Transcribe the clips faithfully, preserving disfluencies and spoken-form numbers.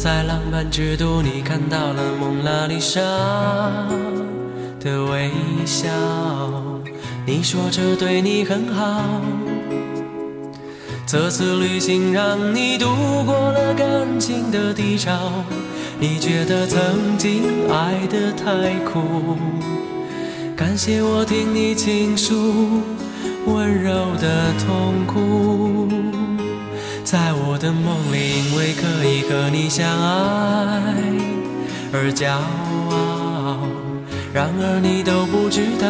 在浪漫之都，你看到了蒙娜丽莎的微笑。你说这对你很好，这次旅行让你度过了感情的低潮。你觉得曾经爱得太苦，感谢我听你倾诉温柔的痛苦。在我的梦里，因为可以和你相爱而骄傲，然而你都不知道，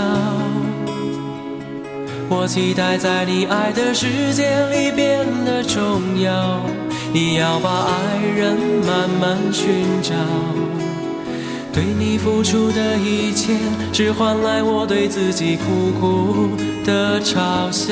我期待在你爱的世界里变得重要。你要把爱人慢慢寻找，对你付出的一切，只换来我对自己苦苦的嘲笑。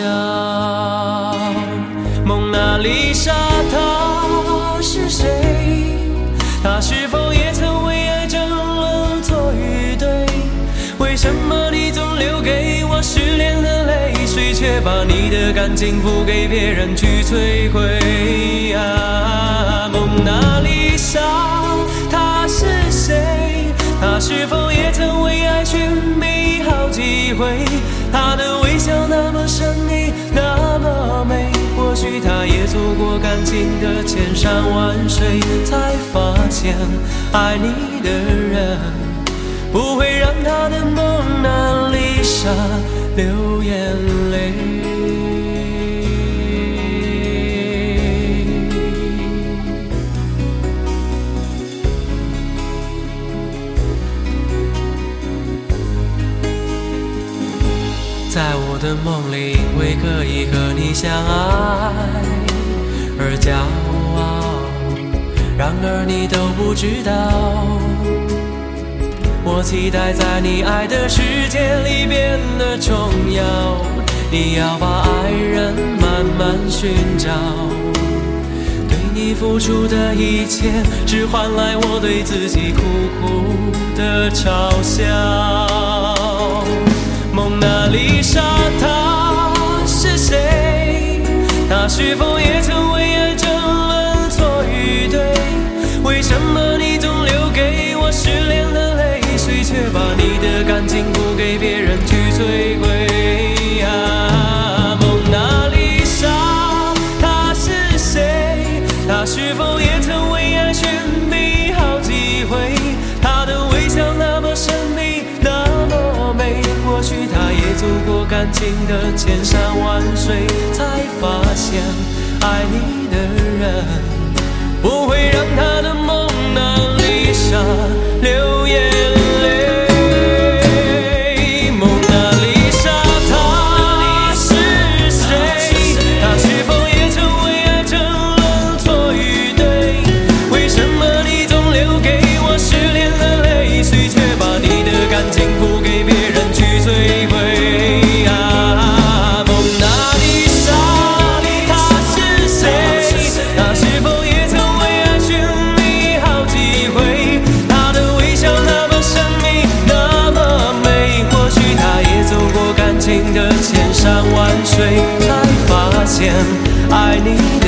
蒙娜丽莎她是谁？她是否也曾为爱争了错与对？为什么你总留给我失恋的泪水，却把你的感情付给别人去摧毁啊？蒙娜丽莎她是谁？她是否也曾为爱寻觅好几回？她的微笑那么神秘，那么美，或许她也走过感情的千山万水，才发现爱你的人不会让她的蒙娜丽莎流眼泪。在我的梦里，因为可以和你相爱而骄傲，然而你都不知道，我期待在你爱的世界里变得重要。你要把爱人慢慢寻找，对你付出的一切，只换来我对自己苦苦的嘲笑。蒙娜丽莎她是谁？她是否也曾为爱争论错与对？为什么你总留给我失恋的泪水，却把你的感情付给别人去摧毁啊？蒙娜丽莎她是谁？她是否也曾为爱寻觅好几回？她的微笑那么神秘，那么美，或许她也走过感情的千山万水，才发现爱你的人不会让她的蒙娜丽莎流眼泪。蒙娜丽莎她是谁？她是否也曾为爱争论错与对？为什么你总留给我失恋的泪水，却把你的感情付给别人去摧毁啊？蒙娜丽莎她是谁？她是否也曾为爱寻觅好几回？她的微笑那么神秘，那么美，或许她也走过感情的千山万水，才发现爱你